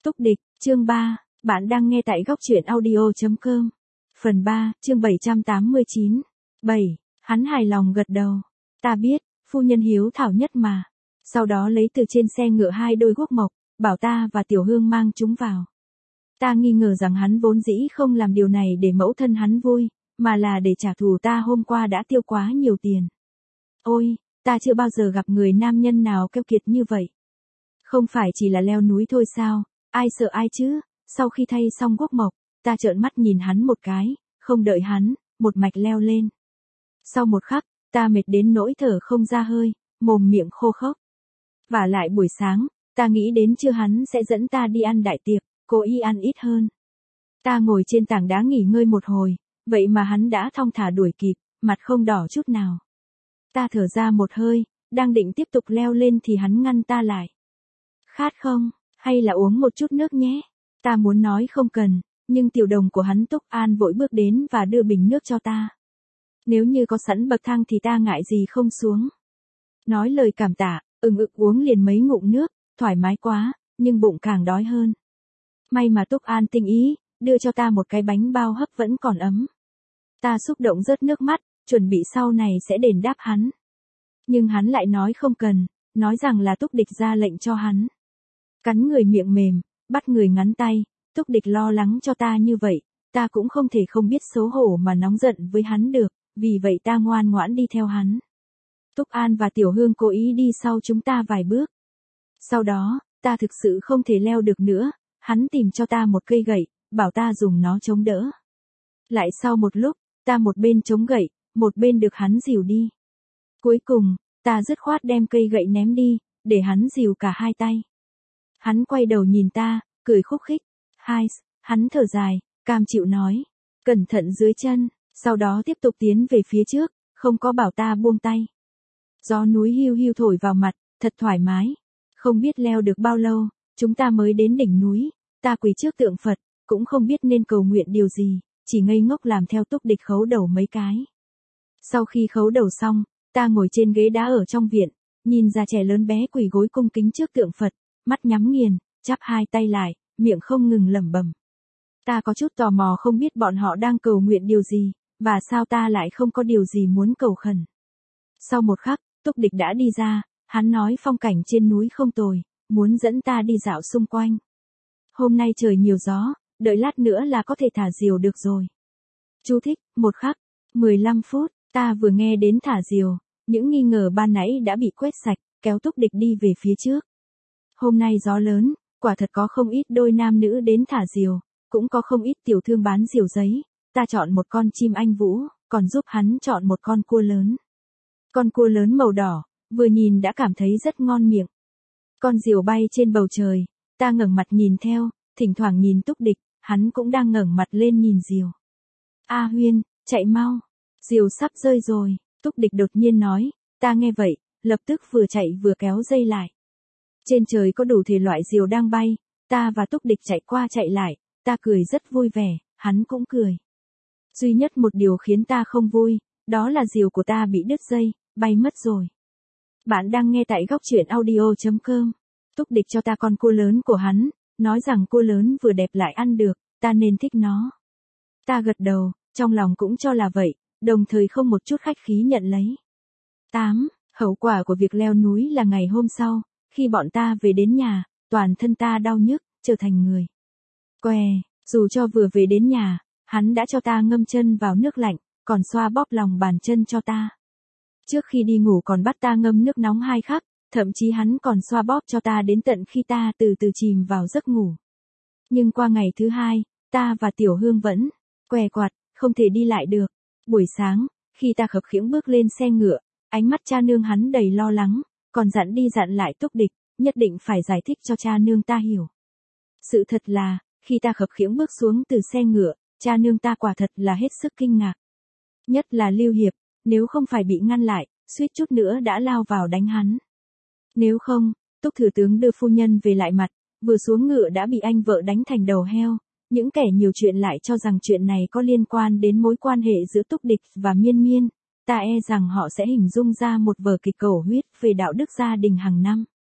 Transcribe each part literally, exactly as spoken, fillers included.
Túc địch, chương ba, bạn đang nghe tại góc truyện audio.com. Phần ba, chương bảy trăm tám mươi chín. bảy. Hắn hài lòng gật đầu. Ta biết, phu nhân hiếu thảo nhất mà. Sau đó lấy từ trên xe ngựa hai đôi guốc mộc, bảo ta và Tiểu Hương mang chúng vào. Ta nghi ngờ rằng hắn vốn dĩ không làm điều này để mẫu thân hắn vui, mà là để trả thù ta hôm qua đã tiêu quá nhiều tiền. Ôi, ta chưa bao giờ gặp người nam nhân nào keo kiệt như vậy. Không phải chỉ là leo núi thôi sao, ai sợ ai chứ. Sau khi thay xong guốc mộc, ta trợn mắt nhìn hắn một cái, không đợi hắn, một mạch leo lên. Sau một khắc, ta mệt đến nỗi thở không ra hơi, mồm miệng khô khốc. Vả lại buổi sáng, ta nghĩ đến trưa hắn sẽ dẫn ta đi ăn đại tiệc, cố ý ăn ít hơn. Ta ngồi trên tảng đá nghỉ ngơi một hồi, vậy mà hắn đã thong thả đuổi kịp, mặt không đỏ chút nào. Ta thở ra một hơi, đang định tiếp tục leo lên thì hắn ngăn ta lại. Khát không, hay là uống một chút nước nhé? Ta muốn nói không cần, nhưng tiểu đồng của hắn Túc An vội bước đến và đưa bình nước cho ta. Nếu như có sẵn bậc thang thì ta ngại gì không xuống. Nói lời cảm tạ, ừng ực uống liền mấy ngụm nước, thoải mái quá, nhưng bụng càng đói hơn. May mà Túc An tinh ý, đưa cho ta một cái bánh bao hấp vẫn còn ấm. Ta xúc động rớt nước mắt, chuẩn bị sau này sẽ đền đáp hắn. Nhưng hắn lại nói không cần, nói rằng là Túc địch ra lệnh cho hắn. Cắn người miệng mềm, bắt người ngắn tay, Túc địch lo lắng cho ta như vậy, ta cũng không thể không biết xấu hổ mà nóng giận với hắn được, vì vậy ta ngoan ngoãn đi theo hắn. Túc An và Tiểu Hương cố ý đi sau chúng ta vài bước. Sau đó, ta thực sự không thể leo được nữa, hắn tìm cho ta một cây gậy, bảo ta dùng nó chống đỡ. Lại sau một lúc, ta một bên chống gậy, một bên được hắn dìu đi. Cuối cùng, ta dứt khoát đem cây gậy ném đi, để hắn dìu cả hai tay. Hắn quay đầu nhìn ta, cười khúc khích. Hai, hắn thở dài, cam chịu nói. Cẩn thận dưới chân, sau đó tiếp tục tiến về phía trước, không có bảo ta buông tay. Gió núi hiu hiu thổi vào mặt, thật thoải mái. Không biết leo được bao lâu, chúng ta mới đến đỉnh núi, ta quỳ trước tượng Phật, cũng không biết nên cầu nguyện điều gì, chỉ ngây ngốc làm theo Túc địch khấu đầu mấy cái. Sau khi khấu đầu xong, ta ngồi trên ghế đá ở trong viện, nhìn già trẻ lớn bé quỳ gối cung kính trước tượng Phật, mắt nhắm nghiền, chắp hai tay lại, miệng không ngừng lẩm bẩm. Ta có chút tò mò không biết bọn họ đang cầu nguyện điều gì, và sao ta lại không có điều gì muốn cầu khẩn. Sau một khắc, Túc địch đã đi ra, hắn nói phong cảnh trên núi không tồi, muốn dẫn ta đi dạo xung quanh. Hôm nay trời nhiều gió, đợi lát nữa là có thể thả diều được rồi. Chú thích, một khắc, mười lăm phút, ta vừa nghe đến thả diều, những nghi ngờ ban nãy đã bị quét sạch, kéo Túc địch đi về phía trước. Hôm nay gió lớn, quả thật có không ít đôi nam nữ đến thả diều, cũng có không ít tiểu thương bán diều giấy, ta chọn một con chim anh vũ, còn giúp hắn chọn một con cua lớn. Con cua lớn màu đỏ, vừa nhìn đã cảm thấy rất ngon miệng. Con diều bay trên bầu trời, ta ngẩng mặt nhìn theo, thỉnh thoảng nhìn Túc địch, hắn cũng đang ngẩng mặt lên nhìn diều. A Huyên, chạy mau, diều sắp rơi rồi, Túc địch đột nhiên nói, ta nghe vậy, lập tức vừa chạy vừa kéo dây lại. Trên trời có đủ thể loại diều đang bay, ta và Túc địch chạy qua chạy lại, ta cười rất vui vẻ, hắn cũng cười. Duy nhất một điều khiến ta không vui, đó là diều của ta bị đứt dây, bay mất rồi. Bạn đang nghe tại góc truyện audio.com. Túc địch cho ta con cua lớn của hắn, nói rằng cua lớn vừa đẹp lại ăn được, ta nên thích nó. Ta gật đầu, trong lòng cũng cho là vậy, đồng thời không một chút khách khí nhận lấy. tám. Hậu quả của việc leo núi là ngày hôm sau, khi bọn ta về đến nhà, toàn thân ta đau nhức, trở thành người què. Dù cho vừa về đến nhà, hắn đã cho ta ngâm chân vào nước lạnh, còn xoa bóp lòng bàn chân cho ta. Trước khi đi ngủ còn bắt ta ngâm nước nóng hai khắc, thậm chí hắn còn xoa bóp cho ta đến tận khi ta từ từ chìm vào giấc ngủ. Nhưng qua ngày thứ hai, ta và Tiểu Hương vẫn què quặt, không thể đi lại được. Buổi sáng, khi ta khập khiễng bước lên xe ngựa, ánh mắt cha nương hắn đầy lo lắng, còn dặn đi dặn lại Túc địch, nhất định phải giải thích cho cha nương ta hiểu. Sự thật là, khi ta khập khiễng bước xuống từ xe ngựa, cha nương ta quả thật là hết sức kinh ngạc. Nhất là Lưu Hiệp, nếu không phải bị ngăn lại, suýt chút nữa đã lao vào đánh hắn. Nếu không, Túc thừa tướng đưa phu nhân về lại mặt, vừa xuống ngựa đã bị anh vợ đánh thành đầu heo. Những kẻ nhiều chuyện lại cho rằng chuyện này có liên quan đến mối quan hệ giữa Túc địch và Miên Miên, ta e rằng họ sẽ hình dung ra một vở kịch cầu huyết về đạo đức gia đình hàng năm.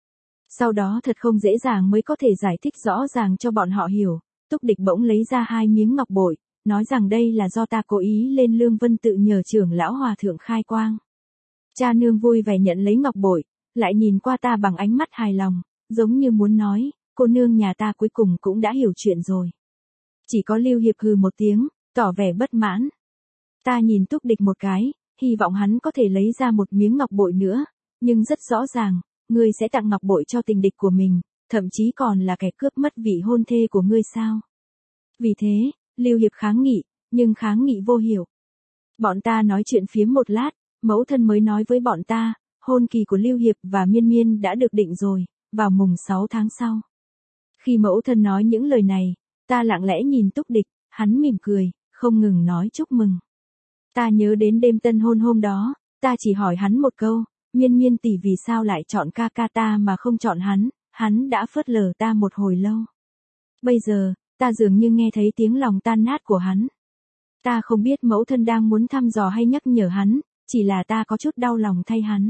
Sau đó thật không dễ dàng mới có thể giải thích rõ ràng cho bọn họ hiểu, Túc Địch bỗng lấy ra hai miếng ngọc bội, nói rằng đây là do ta cố ý lên Lương Vân tự nhờ trưởng lão hòa thượng khai quang. Cha nương vui vẻ nhận lấy ngọc bội, lại nhìn qua ta bằng ánh mắt hài lòng, giống như muốn nói, cô nương nhà ta cuối cùng cũng đã hiểu chuyện rồi. Chỉ có Lưu Hiệp hừ một tiếng, tỏ vẻ bất mãn. Ta nhìn Túc Địch một cái, hy vọng hắn có thể lấy ra một miếng ngọc bội nữa, nhưng rất rõ ràng, ngươi sẽ tặng ngọc bội cho tình địch của mình, thậm chí còn là kẻ cướp mất vị hôn thê của ngươi sao? Vì thế, Lưu Hiệp kháng nghị, nhưng kháng nghị vô hiệu. Bọn ta nói chuyện phiếm một lát, mẫu thân mới nói với bọn ta, hôn kỳ của Lưu Hiệp và Miên Miên đã được định rồi, vào mùng sáu tháng sau. Khi mẫu thân nói những lời này, ta lặng lẽ nhìn Túc Địch, hắn mỉm cười, không ngừng nói chúc mừng. Ta nhớ đến đêm tân hôn hôm đó, ta chỉ hỏi hắn một câu, Miên Miên tỷ vì sao lại chọn ca ca ta mà không chọn hắn, hắn đã phớt lờ ta một hồi lâu. Bây giờ, ta dường như nghe thấy tiếng lòng tan nát của hắn. Ta không biết mẫu thân đang muốn thăm dò hay nhắc nhở hắn, chỉ là ta có chút đau lòng thay hắn.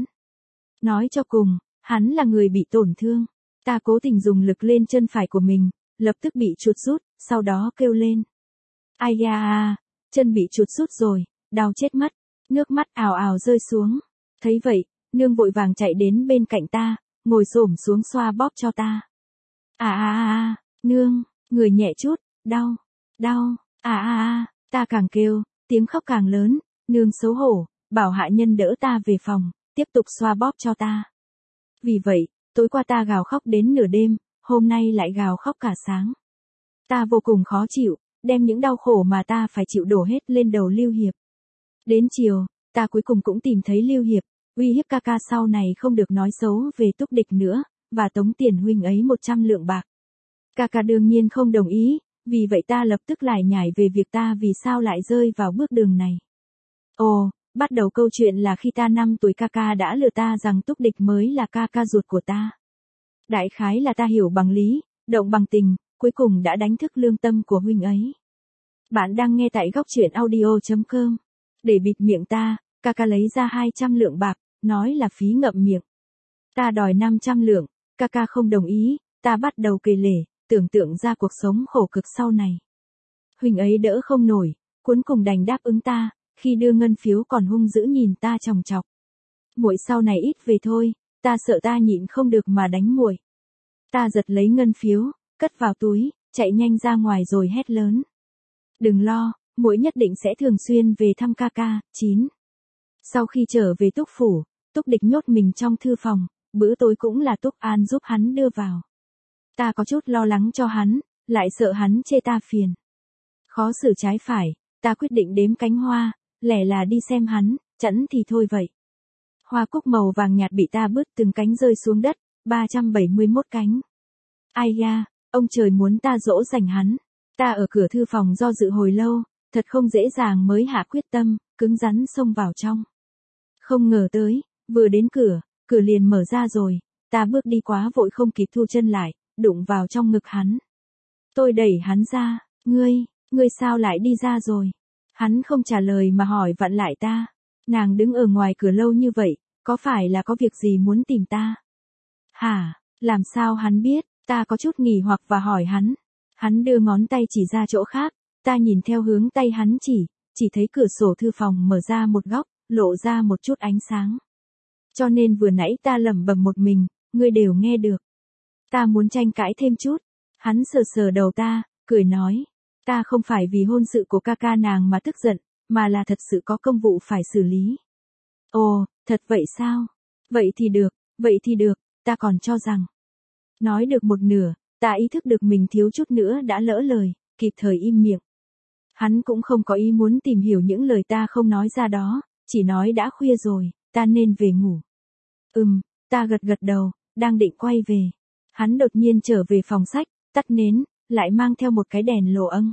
Nói cho cùng, hắn là người bị tổn thương. Ta cố tình dùng lực lên chân phải của mình, lập tức bị chuột rút, sau đó kêu lên. Ai da à, chân bị chuột rút rồi, đau chết mất, nước mắt ào ào rơi xuống. Thấy vậy, nương vội vàng chạy đến bên cạnh ta, ngồi xổm xuống xoa bóp cho ta. À à à à, nương, người nhẹ chút, đau, đau, à à à, ta càng kêu, tiếng khóc càng lớn, nương xấu hổ, bảo hạ nhân đỡ ta về phòng, tiếp tục xoa bóp cho ta. Vì vậy, tối qua ta gào khóc đến nửa đêm, hôm nay lại gào khóc cả sáng. Ta vô cùng khó chịu, đem những đau khổ mà ta phải chịu đổ hết lên đầu Lưu Hiệp. Đến chiều, ta cuối cùng cũng tìm thấy Lưu Hiệp, uy hiếp ca ca sau này không được nói xấu về Túc Địch nữa, và tống tiền huynh ấy một trăm lượng bạc. Ca ca đương nhiên không đồng ý, vì vậy ta lập tức lải nhải về việc ta vì sao lại rơi vào bước đường này. Ồ, bắt đầu câu chuyện là khi ta năm tuổi ca ca đã lừa ta rằng Túc Địch mới là ca ca ruột của ta. Đại khái là ta hiểu bằng lý, động bằng tình, cuối cùng đã đánh thức lương tâm của huynh ấy. Bạn đang nghe tại góc truyện audio chấm com. Để bịt miệng ta, ca ca lấy ra hai trăm lượng bạc, nói là phí ngậm miệng. Ta đòi năm trăm lượng, ca ca không đồng ý, ta bắt đầu kể lể, tưởng tượng ra cuộc sống khổ cực sau này. Huynh ấy đỡ không nổi, cuối cùng đành đáp ứng ta, khi đưa ngân phiếu còn hung dữ nhìn ta chòng chọc. Muội sau này ít về thôi, ta sợ ta nhịn không được mà đánh muội. Ta giật lấy ngân phiếu, cất vào túi, chạy nhanh ra ngoài rồi hét lớn. Đừng lo, muội nhất định sẽ thường xuyên về thăm ca ca. chín. Sau khi trở về Túc phủ, Túc Địch nhốt mình trong thư phòng, bữa tối cũng là Túc An giúp hắn đưa vào. Ta có chút lo lắng cho hắn, lại sợ hắn chê ta phiền. Khó xử trái phải, ta quyết định đếm cánh hoa, lẻ là đi xem hắn, chẵn thì thôi vậy. Hoa cúc màu vàng nhạt bị ta bứt từng cánh rơi xuống đất, ba trăm bảy mươi mốt cánh. Ai da, ông trời muốn ta dỗ dành hắn. Ta ở cửa thư phòng do dự hồi lâu, thật không dễ dàng mới hạ quyết tâm, cứng rắn xông vào trong. Không ngờ tới, vừa đến cửa, cửa liền mở ra rồi, ta bước đi quá vội không kịp thu chân lại, đụng vào trong ngực hắn. Tôi đẩy hắn ra, ngươi, ngươi sao lại đi ra rồi? Hắn không trả lời mà hỏi vặn lại ta. Nàng đứng ở ngoài cửa lâu như vậy, có phải là có việc gì muốn tìm ta? Hả, làm sao hắn biết? Ta có chút nghỉ hoặc và hỏi hắn. Hắn đưa ngón tay chỉ ra chỗ khác, ta nhìn theo hướng tay hắn chỉ, chỉ thấy cửa sổ thư phòng mở ra một góc, lộ ra một chút ánh sáng. Cho nên vừa nãy ta lẩm bẩm một mình, ngươi đều nghe được. Ta muốn tranh cãi thêm chút. Hắn sờ sờ đầu ta, cười nói. Ta không phải vì hôn sự của ca ca nàng mà tức giận, mà là thật sự có công vụ phải xử lý. Ồ, thật vậy sao? Vậy thì được, vậy thì được, ta còn cho rằng. Nói được một nửa, ta ý thức được mình thiếu chút nữa đã lỡ lời, kịp thời im miệng. Hắn cũng không có ý muốn tìm hiểu những lời ta không nói ra đó, chỉ nói đã khuya rồi, ta nên về ngủ. Ừm, ta gật gật đầu, đang định quay về. Hắn đột nhiên trở về phòng sách, tắt nến, lại mang theo một cái đèn lồ âng.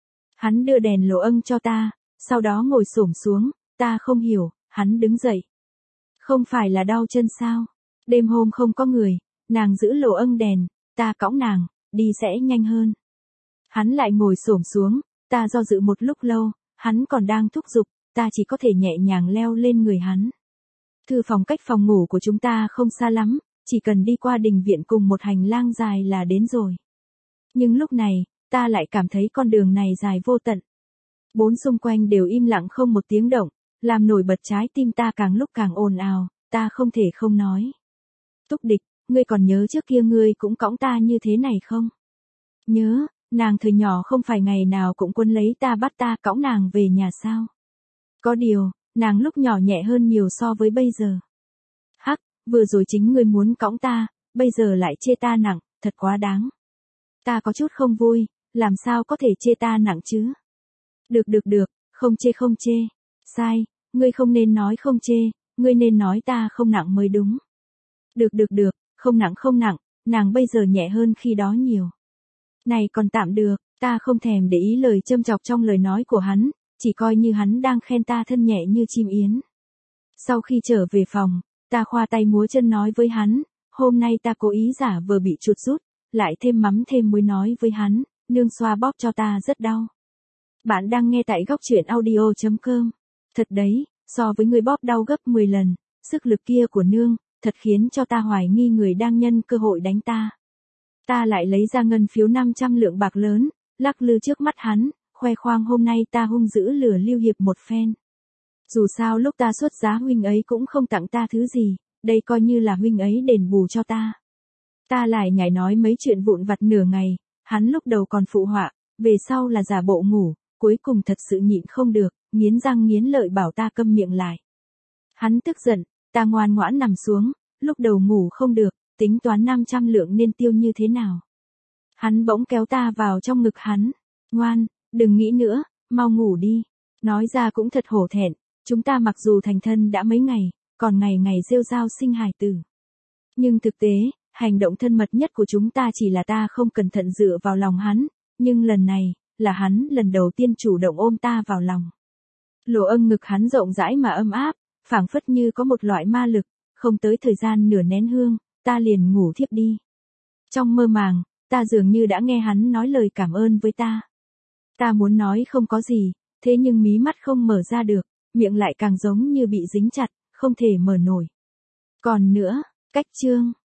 Hắn đưa đèn lồ âng cho ta, sau đó ngồi xổm xuống, ta không hiểu, hắn đứng dậy. Không phải là đau chân sao? Đêm hôm không có người, nàng giữ lồ âng đèn, ta cõng nàng, đi sẽ nhanh hơn. Hắn lại ngồi xổm xuống, ta do dự một lúc lâu, hắn còn đang thúc giục, ta chỉ có thể nhẹ nhàng leo lên người hắn. Thư phòng cách phòng ngủ của chúng ta không xa lắm, chỉ cần đi qua đình viện cùng một hành lang dài là đến rồi. Nhưng lúc này, ta lại cảm thấy con đường này dài vô tận. Bốn xung quanh đều im lặng không một tiếng động, làm nổi bật trái tim ta càng lúc càng ồn ào, ta không thể không nói. Túc Địch, ngươi còn nhớ trước kia ngươi cũng cõng ta như thế này không? Nhớ, nàng thời nhỏ không phải ngày nào cũng quấn lấy ta bắt ta cõng nàng về nhà sao? Có điều, nàng lúc nhỏ nhẹ hơn nhiều so với bây giờ. Hắc, vừa rồi chính ngươi muốn cõng ta, bây giờ lại chê ta nặng, thật quá đáng. Ta có chút không vui, làm sao có thể chê ta nặng chứ? Được được được, không chê không chê. Sai, ngươi không nên nói không chê, ngươi nên nói ta không nặng mới đúng. Được được được, không nặng không nặng, nàng bây giờ nhẹ hơn khi đó nhiều. Này còn tạm được, ta không thèm để ý lời châm chọc trong lời nói của hắn, chỉ coi như hắn đang khen ta thân nhẹ như chim yến. Sau khi trở về phòng, ta khoa tay múa chân nói với hắn, hôm nay ta cố ý giả vờ bị chuột rút, lại thêm mắm thêm muối nói với hắn, nương xoa bóp cho ta rất đau. Bạn đang nghe tại góc truyện audio chấm com. Thật đấy, so với người bóp đau gấp mười lần, sức lực kia của nương, thật khiến cho ta hoài nghi người đang nhân cơ hội đánh ta. Ta lại lấy ra ngân phiếu năm trăm lượng bạc lớn, lắc lư trước mắt hắn, khoe khoang hôm nay ta hung dữ lừa Lưu Hiệp một phen. Dù sao lúc ta xuất giá huynh ấy cũng không tặng ta thứ gì, đây coi như là huynh ấy đền bù cho ta. Ta lại nhảy nói mấy chuyện vụn vặt nửa ngày, hắn lúc đầu còn phụ họa, về sau là giả bộ ngủ, cuối cùng thật sự nhịn không được, nghiến răng nghiến lợi bảo ta câm miệng lại. Hắn tức giận, ta ngoan ngoãn nằm xuống, lúc đầu ngủ không được, tính toán năm trăm lượng nên tiêu như thế nào. Hắn bỗng kéo ta vào trong ngực hắn, ngoan, đừng nghĩ nữa, mau ngủ đi. Nói ra cũng thật hổ thẹn, chúng ta mặc dù thành thân đã mấy ngày, còn ngày ngày rêu rao sinh hài tử. Nhưng thực tế, hành động thân mật nhất của chúng ta chỉ là ta không cẩn thận dựa vào lòng hắn, nhưng lần này, là hắn lần đầu tiên chủ động ôm ta vào lòng. Lỗ âng ngực hắn rộng rãi mà ấm áp, phảng phất như có một loại ma lực, không tới thời gian nửa nén hương, ta liền ngủ thiếp đi. Trong mơ màng, ta dường như đã nghe hắn nói lời cảm ơn với ta. Ta muốn nói không có gì, thế nhưng mí mắt không mở ra được, miệng lại càng giống như bị dính chặt, không thể mở nổi. Còn nữa, cách chương.